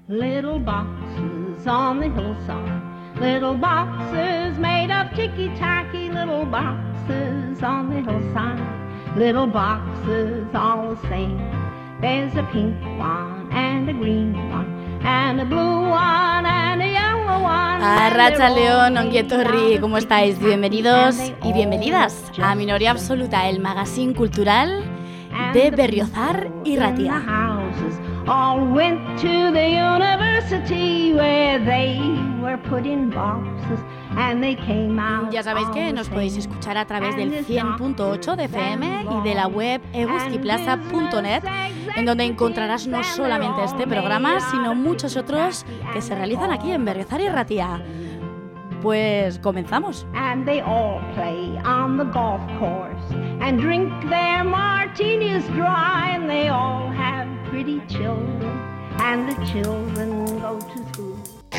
Little boxes on the hillside, little boxes made of ticky-tacky, little boxes on the hillside, little boxes all the same. There's a pink one and a green one and a blue one and a yellow one. Arratsaldeon, ongi etorri, ¿cómo estáis? Bienvenidos y bienvenidas a Minoría Absoluta, el magazine cultural de Berriozar y Ratia. All went to the university where they were put in boxes and they came out. Ya sabéis que nos podéis escuchar a través del 100.8 de FM y de la web eguzkiplaza.net, en donde encontrarás no solamente este programa, sino muchos otros que se realizan aquí en Berriozar y Ratia. Pues comenzamos. And they all play on the golf course and drink their martinis dry, and they all have pretty children, and the children go to school.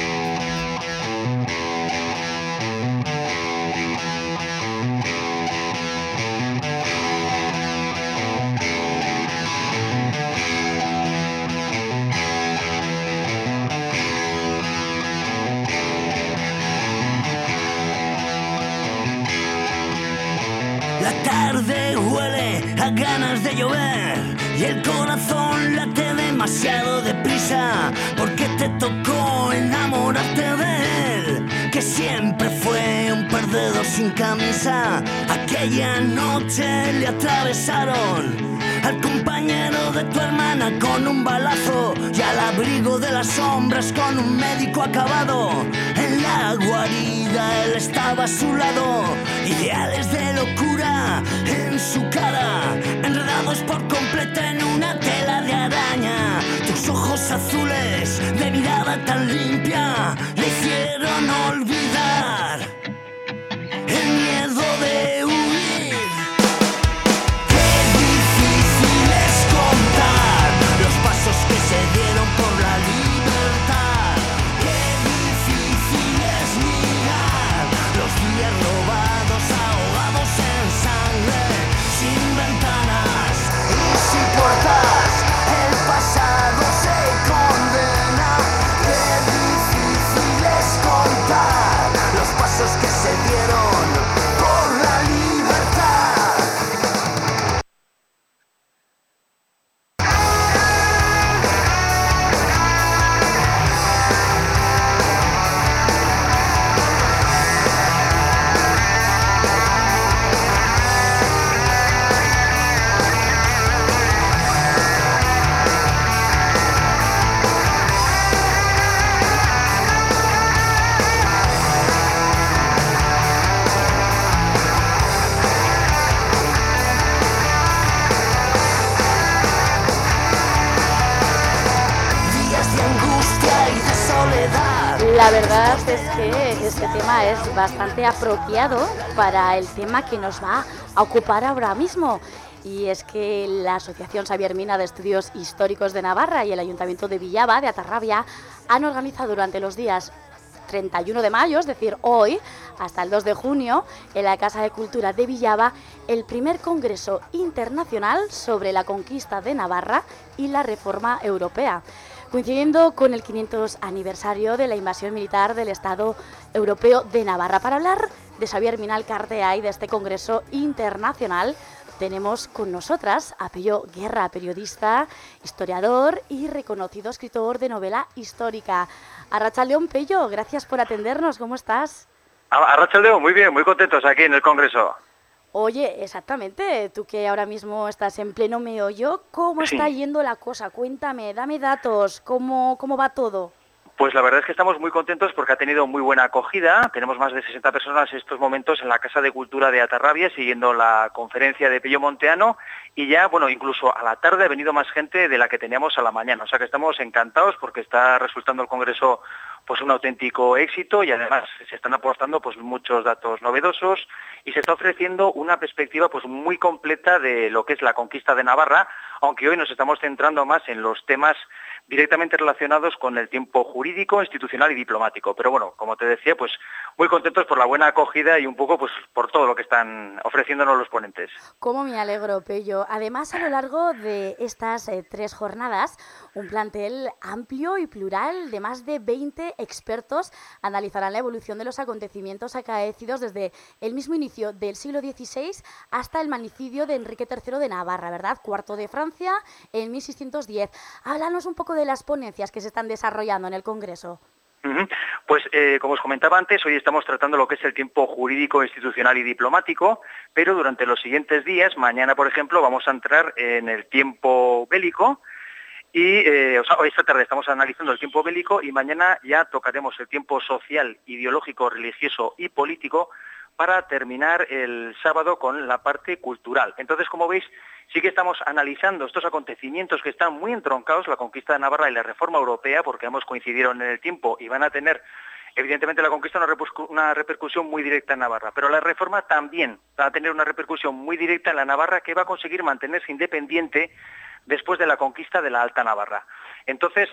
La tarde huele a ganas de llover y el corazón late demasiado deprisa, porque te tocó enamorarte de él, que siempre fue un perdedor sin camisa. Aquella noche le atravesaron al compañero de tu hermana con un balazo y al abrigo de las sombras con un médico acabado. En la guarida él estaba a su lado, ideales de locura en su cara, enredados por completo en una tela de araña. Tus ojos azules de mirada tan limpia le hicieron olvidar el miedo de huir. Qué difícil es contar los pasos que se dieron por la libertad. Qué difícil es mirar los días robados, ahogados en sangre, sin ventanas y sin puertas. El pasado se condena. Qué difícil es contar los pasos que se dieron por la libertad. La verdad es que este tema es bastante apropiado para el tema que nos va a ocupar ahora mismo. Y es que la Asociación Xavier Mina de Estudios Históricos de Navarra y el Ayuntamiento de Villava, de Atarrabia, han organizado durante los días 31 de mayo, es decir, hoy, hasta el 2 de junio, en la Casa de Cultura de Villava, el primer Congreso Internacional sobre la Conquista de Navarra y la Reforma Europea, coincidiendo con el 500 aniversario de la invasión militar del Estado Europeo de Navarra. Para hablar de Xavier Mina Alcartea y de este Congreso Internacional, tenemos con nosotras a Pello Guerra, periodista, historiador y reconocido escritor de novela histórica. Arratsaldeon, Pello, gracias por atendernos, ¿cómo estás? Arratsaldeon, muy bien, muy contentos aquí en el Congreso. Oye, exactamente, tú que ahora mismo estás en pleno meollo, ¿cómo está yendo la cosa? Cuéntame, dame datos, ¿cómo va todo? Pues la verdad es que estamos muy contentos porque ha tenido muy buena acogida. Tenemos más de 60 personas en estos momentos en la Casa de Cultura de Atarrabia siguiendo la conferencia de Pello Monteano, y ya, bueno, incluso a la tarde ha venido más gente de la que teníamos a la mañana. O sea que estamos encantados porque está resultando el Congreso pues un auténtico éxito, y además se están aportando pues muchos datos novedosos y se está ofreciendo una perspectiva pues muy completa de lo que es la conquista de Navarra, aunque hoy nos estamos centrando más en los temas directamente relacionados con el tiempo jurídico, institucional y diplomático. Pero bueno, como te decía, pues muy contentos por la buena acogida y un poco pues por todo lo que están ofreciéndonos los ponentes. Cómo me alegro, Pello. Además, a lo largo de estas 3 jornadas, un plantel amplio y plural de más de 20 expertos analizarán la evolución de los acontecimientos acaecidos desde el mismo inicio del siglo XVI hasta el magnicidio de Enrique III de Navarra, ¿verdad? Cuarto de Francia en 1610. Háblanos un poco de las ponencias que se están desarrollando en el Congreso. Pues como os comentaba antes, hoy estamos tratando lo que es el tiempo jurídico, institucional y diplomático, pero durante los siguientes días, mañana por ejemplo, vamos a entrar en el tiempo bélico y hoy esta tarde estamos analizando el tiempo bélico y mañana ya tocaremos el tiempo social, ideológico, religioso y político para terminar el sábado con la parte cultural. Entonces, como veis, sí que estamos analizando estos acontecimientos que están muy entroncados, la conquista de Navarra y la reforma europea, porque ambos coincidieron en el tiempo y van a tener, evidentemente, la conquista una repercusión muy directa en Navarra, pero la reforma también va a tener una repercusión muy directa en la Navarra que va a conseguir mantenerse independiente después de la conquista de la Alta Navarra. Entonces,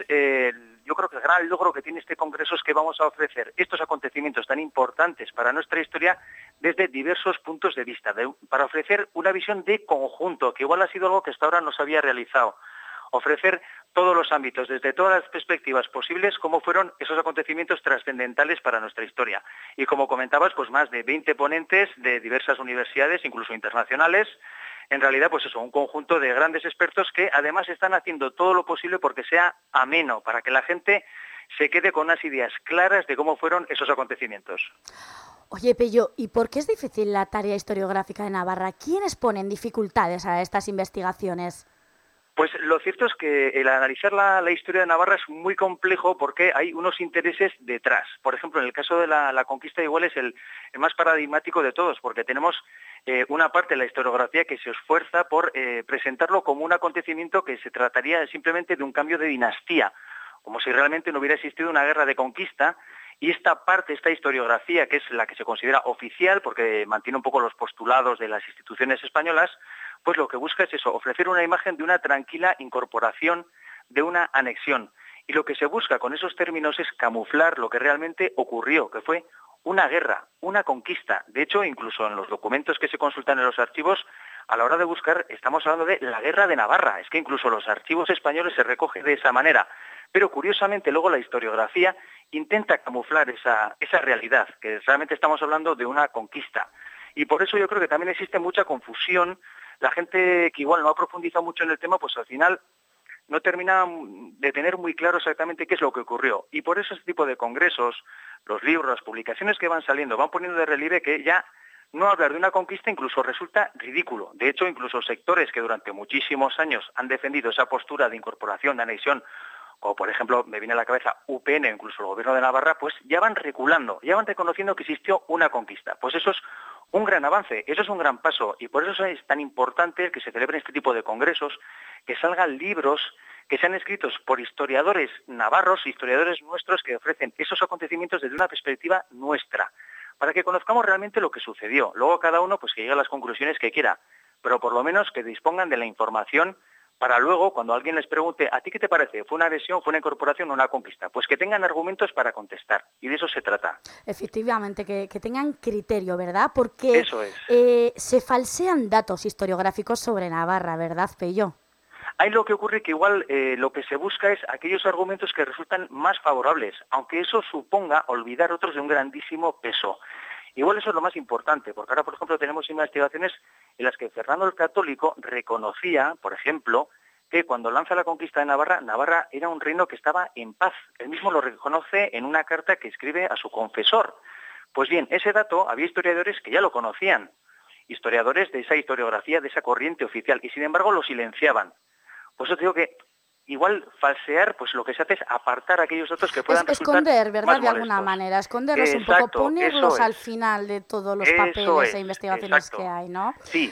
yo creo que el gran logro que tiene este Congreso es que vamos a ofrecer estos acontecimientos tan importantes para nuestra historia desde diversos puntos de vista, para ofrecer una visión de conjunto, que igual ha sido algo que hasta ahora no se había realizado. Ofrecer todos los ámbitos, desde todas las perspectivas posibles, cómo fueron esos acontecimientos trascendentales para nuestra historia. Y como comentabas, pues más de 20 ponentes de diversas universidades, incluso internacionales. En realidad, pues eso, un conjunto de grandes expertos que además están haciendo todo lo posible porque sea ameno, para que la gente se quede con unas ideas claras de cómo fueron esos acontecimientos. Oye, Pello, ¿y por qué es difícil la tarea historiográfica de Navarra? ¿Quiénes ponen dificultades a estas investigaciones? Pues lo cierto es que el analizar la historia de Navarra es muy complejo porque hay unos intereses detrás. Por ejemplo, en el caso de la conquista igual es el más paradigmático de todos, porque tenemos una parte de la historiografía que se esfuerza por presentarlo como un acontecimiento que se trataría simplemente de un cambio de dinastía, como si realmente no hubiera existido una guerra de conquista. Y esta parte, esta historiografía, que es la que se considera oficial, porque mantiene un poco los postulados de las instituciones españolas, pues lo que busca es eso, ofrecer una imagen de una tranquila incorporación, de una anexión. Y lo que se busca con esos términos es camuflar lo que realmente ocurrió, que fue una guerra, una conquista. De hecho, incluso en los documentos que se consultan en los archivos, a la hora de buscar, estamos hablando de la guerra de Navarra. Es que incluso los archivos españoles se recogen de esa manera. Pero curiosamente luego la historiografía intenta camuflar esa realidad, que realmente estamos hablando de una conquista. Y por eso yo creo que también existe mucha confusión. La gente que igual no ha profundizado mucho en el tema, pues al final no termina de tener muy claro exactamente qué es lo que ocurrió. Y por eso este tipo de congresos, los libros, las publicaciones que van saliendo, van poniendo de relieve que ya no hablar de una conquista incluso resulta ridículo. De hecho, incluso sectores que durante muchísimos años han defendido esa postura de incorporación, de anexión, como por ejemplo me viene a la cabeza UPN, incluso el gobierno de Navarra, pues ya van reculando, ya van reconociendo que existió una conquista. Pues eso es un gran avance, eso es un gran paso, y por eso es tan importante que se celebren este tipo de congresos, que salgan libros que sean escritos por historiadores navarros, historiadores nuestros que ofrecen esos acontecimientos desde una perspectiva nuestra, para que conozcamos realmente lo que sucedió. Luego cada uno pues que llegue a las conclusiones que quiera, pero por lo menos que dispongan de la información para luego, cuando alguien les pregunte, ¿a ti qué te parece? ¿Fue una adhesión, fue una incorporación o una conquista? Pues que tengan argumentos para contestar, y de eso se trata. Efectivamente, que tengan criterio, ¿verdad? Porque eso es. Se falsean datos historiográficos sobre Navarra, ¿verdad, Pello? Ahí lo que ocurre que igual lo que se busca es aquellos argumentos que resultan más favorables, aunque eso suponga olvidar otros de un grandísimo peso. Igual eso es lo más importante, porque ahora, por ejemplo, tenemos investigaciones en las que Fernando el Católico reconocía, por ejemplo, que cuando lanza la conquista de Navarra, Navarra era un reino que estaba en paz. Él mismo lo reconoce en una carta que escribe a su confesor. Pues bien, ese dato había historiadores que ya lo conocían, historiadores de esa historiografía, de esa corriente oficial, y sin embargo lo silenciaban. Por eso te digo que igual falsear, pues lo que se hace es apartar aquellos datos que puedan resultar esconder, ¿verdad? más De alguna molestos. manera, esconderlos un poco, ponerlos al final de todos los papeles e investigaciones que hay, ¿no? Sí.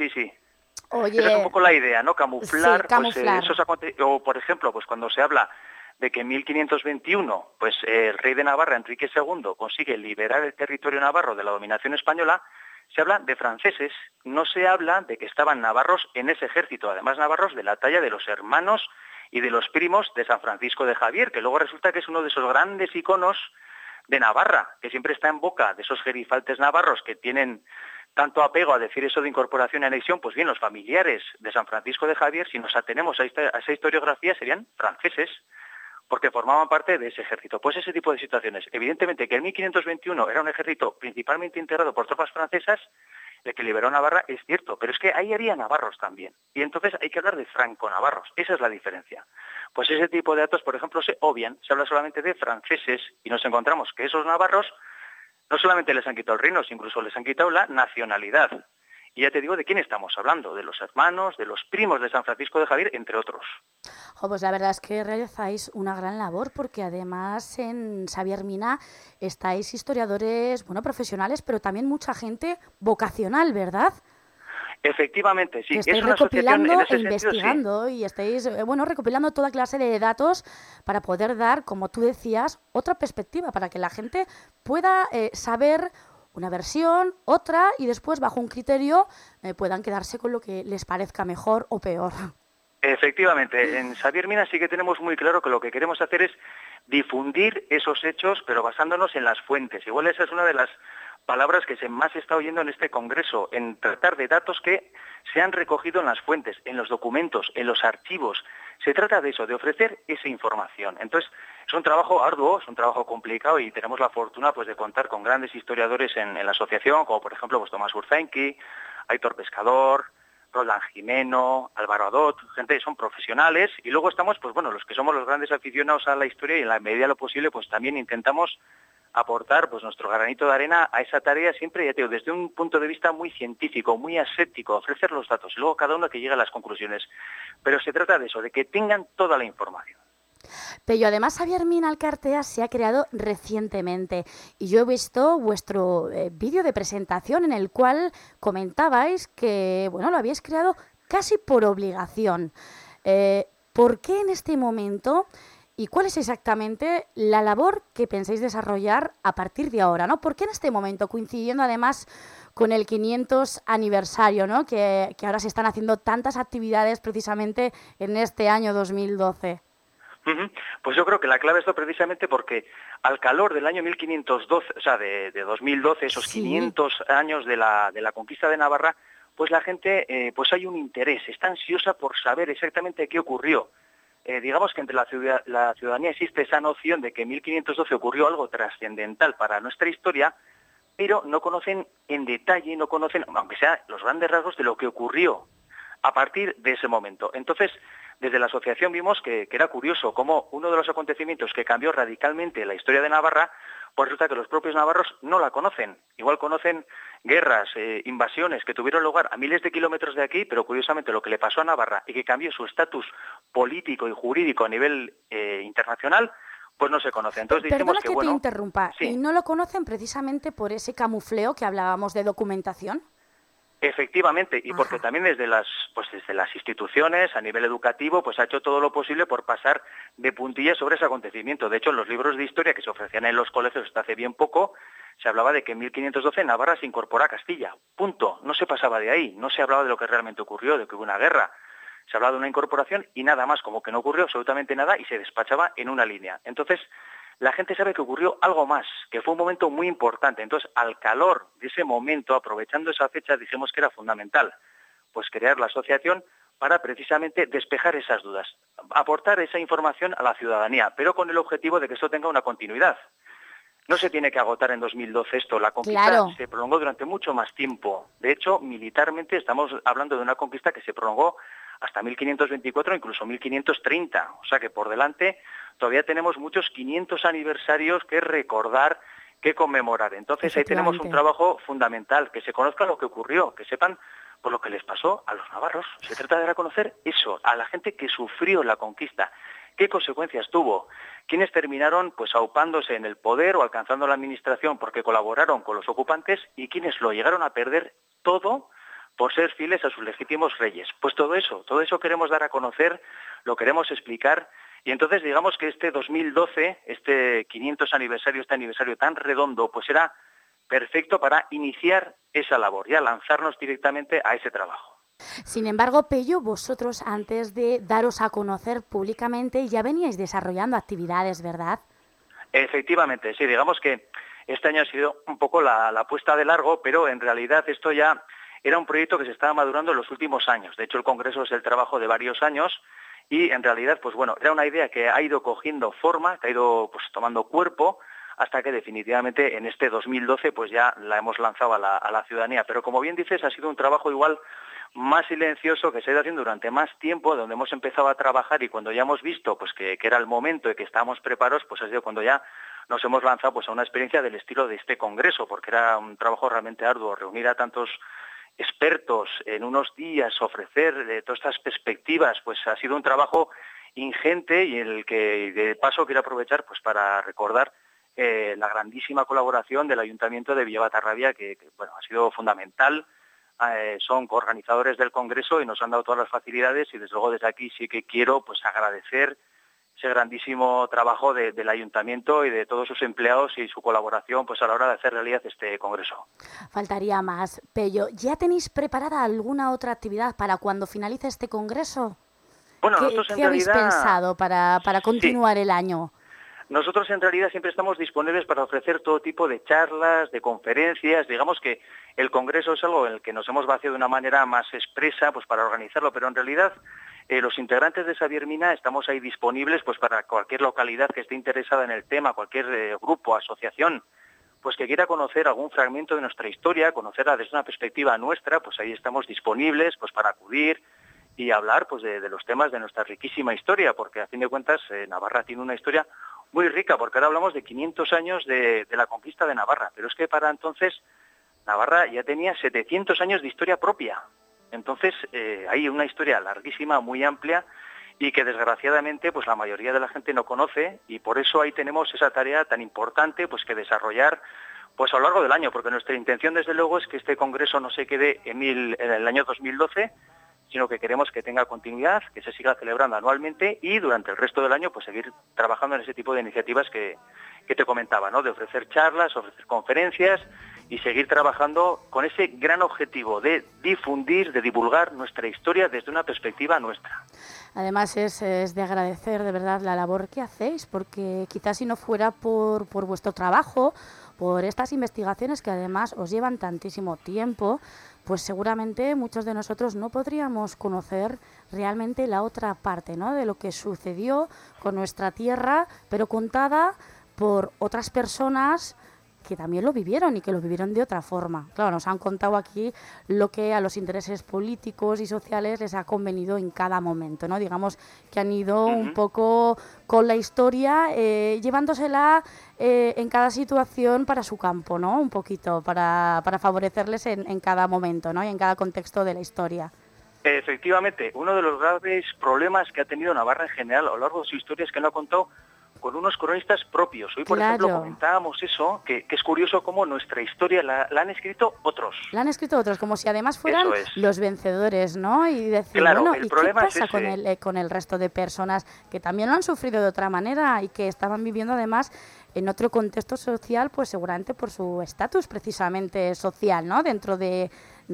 Oye, esa es un poco la idea, ¿no? Camuflar, sí, camuflar. Pues, esos acontecimientos. O, por ejemplo, pues cuando se habla de que en 1521, pues el rey de Navarra, Enrique II, consigue liberar el territorio navarro de la dominación española, se habla de franceses, no se habla de que estaban navarros en ese ejército, además navarros de la talla de los hermanos y de los primos de San Francisco de Javier, que luego resulta que es uno de esos grandes iconos de Navarra, que siempre está en boca de esos gerifaltes navarros que tienen tanto apego a decir eso de incorporación y anexión. Pues bien, los familiares de San Francisco de Javier, si nos atenemos a esa historiografía, serían franceses, porque formaban parte de ese ejército. Pues ese tipo de situaciones. Evidentemente que en 1521 era un ejército principalmente integrado por tropas francesas, el que liberó Navarra es cierto, pero es que ahí había navarros también. Y entonces hay que hablar de franco-navarros. Esa es la diferencia. Pues ese tipo de datos, por ejemplo, se obvian, se habla solamente de franceses y nos encontramos que esos navarros no solamente les han quitado el reino, sino incluso les han quitado la nacionalidad. Y ya te digo de quién estamos hablando, de los hermanos, de los primos de San Francisco de Javier, entre otros. Pues la verdad es que realizáis una gran labor, porque además en Xavier Mina estáis historiadores, profesionales, pero también mucha gente vocacional, ¿verdad? Efectivamente, sí. Que estáis es una asociación recopilando en ese e sentido, investigando, sí. y estáis recopilando toda clase de datos para poder dar, como tú decías, otra perspectiva, para que la gente pueda saber una versión, otra, y después, bajo un criterio, puedan quedarse con lo que les parezca mejor o peor. Efectivamente, en Xavier Mina sí que tenemos muy claro que lo que queremos hacer es difundir esos hechos, pero basándonos en las fuentes. Igual esa es una de las palabras que más se está oyendo en este congreso, en tratar de datos que se han recogido en las fuentes, en los documentos, en los archivos. Se trata de eso, de ofrecer esa información. Entonces, es un trabajo arduo, es un trabajo complicado, y tenemos la fortuna pues de contar con grandes historiadores en la asociación, como por ejemplo pues Tomás Urzainqui, Aitor Pescador, Roland Jimeno, Álvaro Adot, gente que son profesionales, y luego estamos los que somos los grandes aficionados a la historia, y en la medida de lo posible pues también intentamos aportar pues nuestro granito de arena a esa tarea, siempre, ya te digo, desde un punto de vista muy científico, muy aséptico, ofrecer los datos y luego cada uno que llegue a las conclusiones. Pero se trata de eso, de que tengan toda la información. Pero además Xavier Mina Alcartea se ha creado recientemente, y yo he visto vuestro vídeo de presentación en el cual comentabais que lo habíais creado casi por obligación. ¿Por qué en este momento? ¿Y cuál es exactamente la labor que pensáis desarrollar a partir de ahora, ¿no? ¿Por qué en este momento, coincidiendo además con el 500 aniversario, ¿no? que ahora se están haciendo tantas actividades precisamente en este año 2012? Pues yo creo que la clave está precisamente porque al calor del año 1512, o sea, de 2012, esos 500 años de la conquista de Navarra, pues la gente, pues hay un interés, está ansiosa por saber exactamente qué ocurrió. Digamos que entre la ciudadanía existe esa noción de que en 1512 ocurrió algo trascendental para nuestra historia, pero no conocen en detalle, no conocen, aunque sea los grandes rasgos de lo que ocurrió a partir de ese momento. Entonces, desde la asociación vimos que era curioso cómo uno de los acontecimientos que cambió radicalmente la historia de Navarra, pues resulta que los propios navarros no la conocen. Igual conocen guerras, invasiones que tuvieron lugar a miles de kilómetros de aquí, pero curiosamente lo que le pasó a Navarra y que cambió su estatus político y jurídico a nivel internacional, pues no se conoce. Entonces dijimos Perdona que te interrumpa, sí. ¿Y no lo conocen precisamente por ese camufleo que hablábamos de documentación? Efectivamente, y porque también desde las instituciones, a nivel educativo, pues ha hecho todo lo posible por pasar de puntillas sobre ese acontecimiento. De hecho, en los libros de historia que se ofrecían en los colegios hasta hace bien poco, se hablaba de que en 1512 Navarra se incorporó a Castilla. Punto. No se pasaba de ahí. No se hablaba de lo que realmente ocurrió, de que hubo una guerra. Se hablaba de una incorporación y nada más, como que no ocurrió absolutamente nada y se despachaba en una línea. Entonces, la gente sabe que ocurrió algo más, que fue un momento muy importante. Entonces, al calor de ese momento, aprovechando esa fecha, dijimos que era fundamental pues crear la asociación para precisamente despejar esas dudas, aportar esa información a la ciudadanía, pero con el objetivo de que esto tenga una continuidad. No se tiene que agotar en 2012 esto, la conquista se prolongó durante mucho más tiempo. De hecho, militarmente estamos hablando de una conquista que se prolongó hasta 1524, incluso 1530. O sea que por delante todavía tenemos muchos 500 aniversarios que recordar, que conmemorar. Entonces ahí tenemos un trabajo fundamental, que se conozca lo que ocurrió, que sepan por lo que les pasó a los navarros. Se trata de reconocer eso, a la gente que sufrió la conquista, qué consecuencias tuvo, quienes terminaron pues aupándose en el poder o alcanzando la administración porque colaboraron con los ocupantes y quienes lo llegaron a perder todo por ser fieles a sus legítimos reyes. Pues todo eso queremos dar a conocer, lo queremos explicar, y entonces digamos que este 2012, este 500 aniversario, este aniversario tan redondo, pues era perfecto para iniciar esa labor, ya lanzarnos directamente a ese trabajo. Sin embargo, Pello, vosotros antes de daros a conocer públicamente ya veníais desarrollando actividades, ¿verdad? Efectivamente, sí, digamos que este año ha sido un poco la puesta de largo, pero en realidad esto ya era un proyecto que se estaba madurando en los últimos años. De hecho, el Congreso es el trabajo de varios años y en realidad, pues bueno, era una idea que ha ido cogiendo forma, que ha ido pues tomando cuerpo, hasta que definitivamente en este 2012 pues ya la hemos lanzado a la ciudadanía. Pero como bien dices, ha sido un trabajo igual más silencioso que se ha ido haciendo durante más tiempo, donde hemos empezado a trabajar y cuando ya hemos visto pues que era el momento y que estábamos preparados, pues ha sido cuando ya nos hemos lanzado pues a una experiencia del estilo de este congreso, porque era un trabajo realmente arduo, reunir a tantos expertos en unos días, ofrecer todas estas perspectivas, pues ha sido un trabajo ingente y en el que de paso quiero aprovechar pues para recordar la grandísima colaboración del Ayuntamiento de Villabatarrabia, que bueno, ha sido fundamental. Son coorganizadores del Congreso y nos han dado todas las facilidades y desde luego desde aquí sí que quiero pues agradecer ese grandísimo trabajo del Ayuntamiento y de todos sus empleados y su colaboración pues a la hora de hacer realidad este Congreso. Faltaría más. Pello, ¿ya tenéis preparada alguna otra actividad para cuando finalice este Congreso? Bueno, nosotros en ¿Qué habéis realidad pensado para continuar el año? Nosotros en realidad siempre estamos disponibles para ofrecer todo tipo de charlas, de conferencias. Digamos que el Congreso es algo en el que nos hemos vaciado de una manera más expresa pues para organizarlo, pero en realidad los integrantes de Xavier Mina estamos ahí disponibles pues para cualquier localidad que esté interesada en el tema, cualquier grupo, asociación, pues que quiera conocer algún fragmento de nuestra historia, conocerla desde una perspectiva nuestra, pues ahí estamos disponibles pues para acudir y hablar pues de los temas de nuestra riquísima historia, porque a fin de cuentas Navarra tiene una historia muy rica, porque ahora hablamos de 500 años de la conquista de Navarra, pero es que para entonces Navarra ya tenía 700 años de historia propia. Entonces hay una historia larguísima, muy amplia, y que desgraciadamente pues la mayoría de la gente no conoce, y por eso ahí tenemos esa tarea tan importante pues que desarrollar pues a lo largo del año, porque nuestra intención desde luego es que este congreso no se quede en el año 2012, sino que queremos que tenga continuidad, que se siga celebrando anualmente y durante el resto del año pues seguir trabajando en ese tipo de iniciativas que te comentaba, ¿no? De ofrecer charlas, ofrecer conferencias y seguir trabajando con ese gran objetivo de difundir, de divulgar nuestra historia desde una perspectiva nuestra. Además es de agradecer de verdad la labor que hacéis, porque quizás si no fuera por vuestro trabajo, por estas investigaciones que además os llevan tantísimo tiempo, pues seguramente muchos de nosotros no podríamos conocer realmente la otra parte, ¿no? De lo que sucedió con nuestra tierra, pero contada por otras personas que también lo vivieron y que lo vivieron de otra forma. Claro, nos han contado aquí lo que a los intereses políticos y sociales les ha convenido en cada momento, ¿no? Digamos que han ido un poco con la historia, llevándosela en cada situación para su campo, ¿no? Un poquito, para favorecerles en cada momento, ¿no? Y en cada contexto de la historia. Efectivamente, uno de los graves problemas que ha tenido Navarra en general a lo largo de su historia es que no ha contado con unos cronistas propios. Hoy, por ejemplo, comentábamos eso, que es curioso cómo nuestra historia la han escrito otros. La han escrito otros, como si además fueran los vencedores, ¿no? Y decir, claro, bueno, el ¿y problema qué pasa es con el resto de personas que también lo han sufrido de otra manera y que estaban viviendo además en otro contexto social, pues seguramente por su estatus precisamente social, ¿no? Dentro de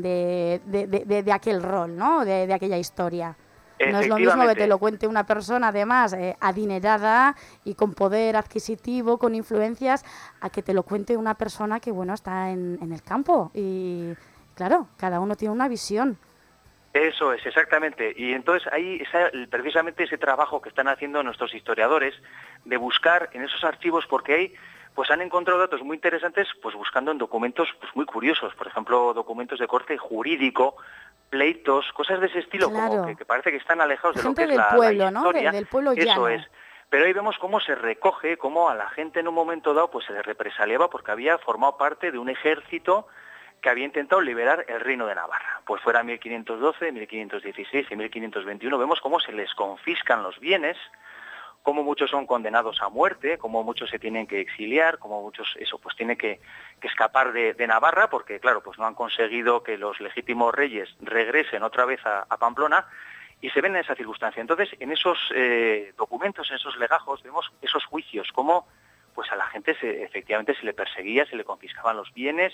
aquel rol, ¿no? De aquella historia. No es lo mismo que te lo cuente una persona, además, adinerada y con poder adquisitivo, con influencias, a que te lo cuente una persona que, bueno, está en el campo. Y, claro, cada uno tiene una visión. Eso es, exactamente. Y entonces ahí precisamente ese trabajo que están haciendo nuestros historiadores de buscar en esos archivos, porque ahí pues han encontrado datos muy interesantes, pues buscando en documentos pues muy curiosos, por ejemplo, documentos de corte jurídico, pleitos, cosas de ese estilo, claro, como que parece que están alejados de lo que es del pueblo, la historia, ¿no? Del pueblo llano. Eso es. Pero ahí vemos cómo se recoge, cómo a la gente en un momento dado pues se le represaliaba porque había formado parte de un ejército que había intentado liberar el reino de Navarra. Pues fuera 1512, 1516 y 1521, vemos cómo se les confiscan los bienes, cómo muchos son condenados a muerte, cómo muchos se tienen que exiliar, cómo muchos pues tienen que escapar de Navarra, porque claro, pues no han conseguido que los legítimos reyes regresen otra vez a Pamplona, y se ven en esa circunstancia. Entonces, en esos documentos, en esos legajos, vemos esos juicios, cómo pues a la gente efectivamente se le perseguía, se le confiscaban los bienes,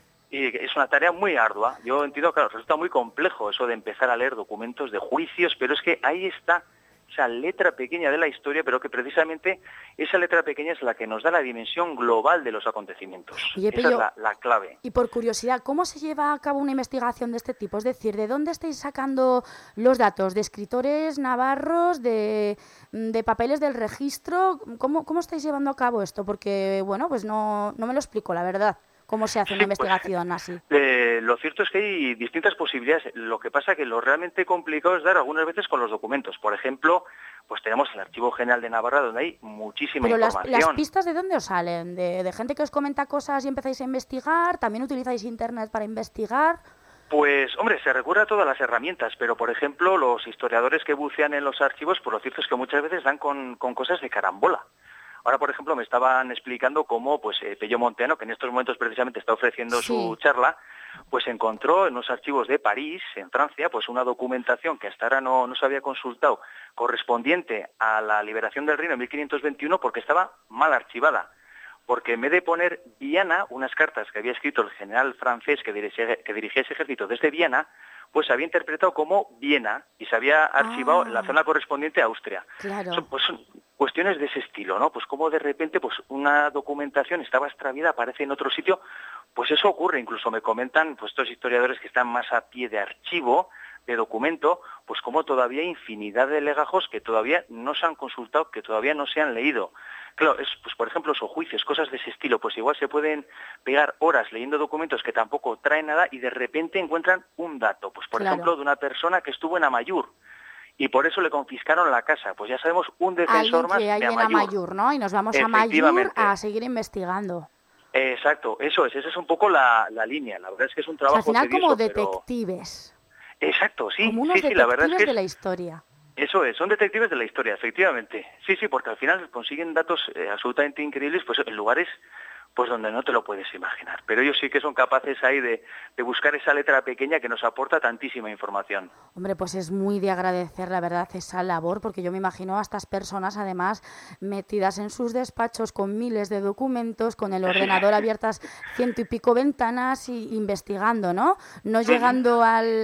y es una tarea muy ardua. Yo entiendo, claro, resulta muy complejo eso de empezar a leer documentos de juicios, pero es que ahí está esa letra pequeña de la historia, pero que precisamente esa letra pequeña es la que nos da la dimensión global de los acontecimientos. Oye, esa es la clave. Y por curiosidad, ¿cómo se lleva a cabo una investigación de este tipo? Es decir, ¿de dónde estáis sacando los datos? ¿De escritores navarros? ¿De papeles del registro? ¿Cómo estáis llevando a cabo esto? Porque, bueno, pues no me lo explico, la verdad. ¿Cómo se hace una investigación así? Lo cierto es que hay distintas posibilidades. Lo que pasa que lo realmente complicado es dar algunas veces con los documentos. Por ejemplo, pues tenemos el Archivo General de Navarra, donde hay muchísima información. Pero las pistas, ¿de dónde os salen? ¿De gente que os comenta cosas y empezáis a investigar? ¿También utilizáis Internet para investigar? Pues, hombre, se recurre a todas las herramientas, pero, por ejemplo, los historiadores que bucean en los archivos, pues lo cierto es que muchas veces dan con cosas de carambola. Ahora, por ejemplo, me estaban explicando cómo pues Pello Monteano, que en estos momentos precisamente está ofreciendo su charla, pues encontró en los archivos de París, en Francia, pues una documentación que hasta ahora no se había consultado, correspondiente a la liberación del reino en 1521, porque estaba mal archivada. Porque en vez de poner Viana, unas cartas que había escrito el general francés que dirigía ese ejército desde Viana, pues se había interpretado como Viena y se había archivado en la zona correspondiente a Austria. Claro. Son cuestiones de ese estilo, ¿no? Pues como de repente pues una documentación estaba extraviada, aparece en otro sitio, pues eso ocurre. Incluso me comentan pues estos historiadores que están más a pie de archivo, de documento, pues como todavía hay infinidad de legajos que todavía no se han consultado, que todavía no se han leído. Claro, pues por ejemplo, esos juicios, cosas de ese estilo, pues igual se pueden pegar horas leyendo documentos que tampoco traen nada y de repente encuentran un dato, pues por ejemplo, de una persona que estuvo en Amaiur y por eso le confiscaron la casa. Pues ya sabemos un defensor más de Amaiur. Alguien que hay en Amaiur, ¿no? Y nos vamos a Amaiur a seguir investigando. Exacto, eso es, esa es un poco la línea. La verdad es que es un trabajo al final tedioso, como detectives. Pero... Exacto, sí. Como unos detectives la verdad es que de la historia. Eso es, son detectives de la historia, efectivamente. Sí, porque al final consiguen datos absolutamente increíbles pues en lugares pues donde no te lo puedes imaginar. Pero ellos sí que son capaces ahí de buscar esa letra pequeña que nos aporta tantísima información. Hombre, pues es muy de agradecer, la verdad, esa labor, porque yo me imagino a estas personas, además, metidas en sus despachos con miles de documentos, con el ordenador abiertas 100 y pico ventanas y investigando, ¿no? No llegando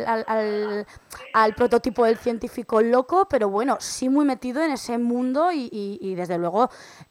al prototipo del científico loco, pero bueno, sí muy metido en ese mundo y desde luego,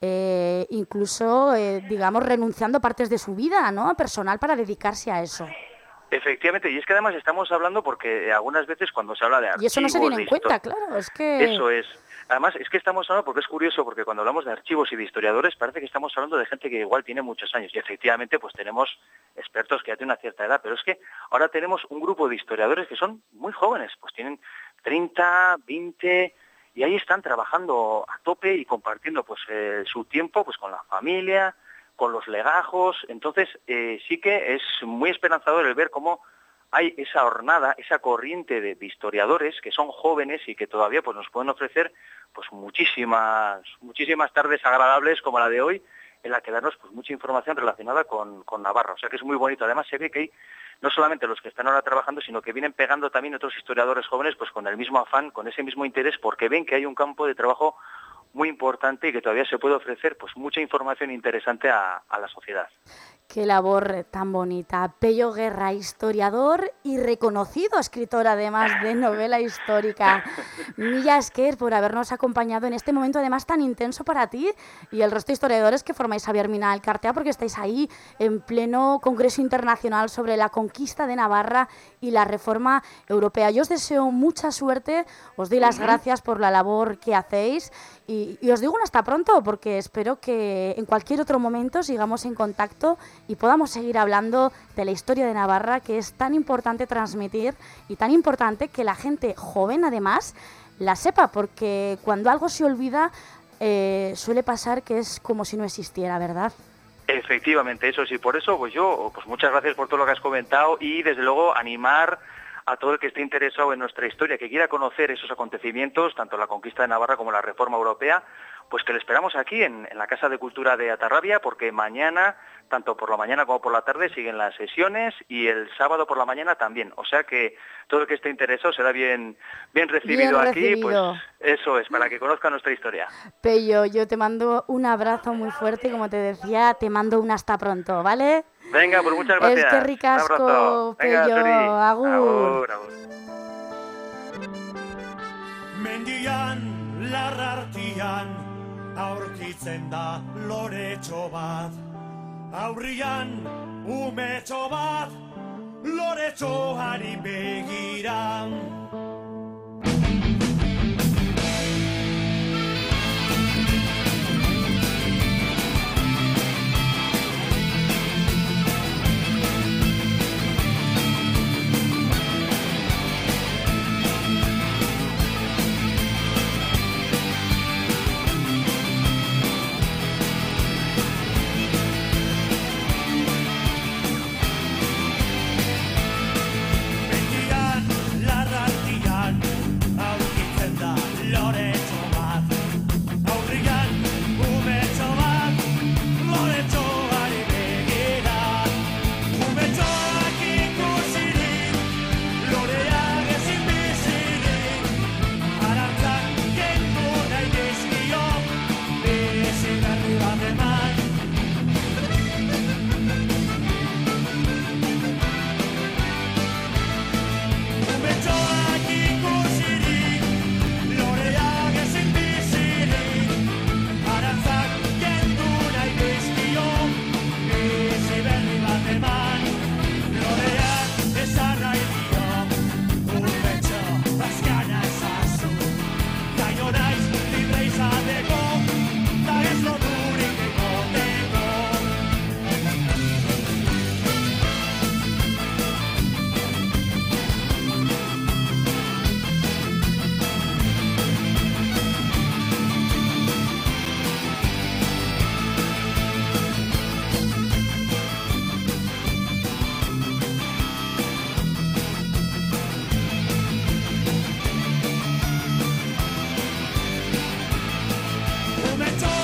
incluso, digamos, renunciando partes de su vida, ¿no? Personal para dedicarse a eso. Efectivamente, y es que además estamos hablando porque algunas veces cuando se habla de archivos... Y eso no se tiene en cuenta, claro, es que... Eso es. Además, es que estamos hablando, porque es curioso, porque cuando hablamos de archivos y de historiadores, parece que estamos hablando de gente que igual tiene muchos años. Y efectivamente, pues tenemos expertos que ya tienen una cierta edad, pero es que ahora tenemos un grupo de historiadores que son muy jóvenes, pues tienen 30, 20... y ahí están trabajando a tope y compartiendo pues su tiempo pues con la familia, con los legajos. Entonces sí que es muy esperanzador el ver cómo hay esa hornada, esa corriente de historiadores que son jóvenes y que todavía pues nos pueden ofrecer pues muchísimas tardes agradables como la de hoy, en la que darnos pues mucha información relacionada con Navarra. O sea que es muy bonito. Además se ve que hay no solamente los que están ahora trabajando, sino que vienen pegando también otros historiadores jóvenes pues con el mismo afán, con ese mismo interés, porque ven que hay un campo de trabajo muy importante y que todavía se puede ofrecer pues mucha información interesante a la sociedad. Qué labor tan bonita. Pello Guerra, historiador y reconocido escritor, además de novela histórica. Milla Esquer, por habernos acompañado en este momento, además tan intenso para ti y el resto de historiadores que formáis Xavier Mina Alcartea, porque estáis ahí en pleno Congreso Internacional sobre la conquista de Navarra y la reforma europea. Yo os deseo mucha suerte, os doy las gracias por la labor que hacéis y os digo un hasta pronto, porque espero que en cualquier otro momento sigamos en contacto y podamos seguir hablando de la historia de Navarra, que es tan importante transmitir y tan importante que la gente joven, además, la sepa, porque cuando algo se olvida suele pasar que es como si no existiera, ¿verdad? Efectivamente, eso sí. Por eso, pues muchas gracias por todo lo que has comentado y, desde luego, animar a todo el que esté interesado en nuestra historia, que quiera conocer esos acontecimientos, tanto la conquista de Navarra como la reforma europea, pues que le esperamos aquí en la Casa de Cultura de Atarrabia, porque mañana, tanto por la mañana como por la tarde, siguen las sesiones y el sábado por la mañana también. O sea que todo el que esté interesado será bien recibido aquí, pues eso es, para que conozca nuestra historia. Pello, yo te mando un abrazo muy fuerte, como te decía, te mando un hasta pronto, ¿vale? Venga, pues muchas gracias. Es que ricasco, Pello, agur. Agur, agur. Mendian, larrartian, aurkitzen da loretxo bat. Aurrian, umetxo bat, loretxoari begiran. Momento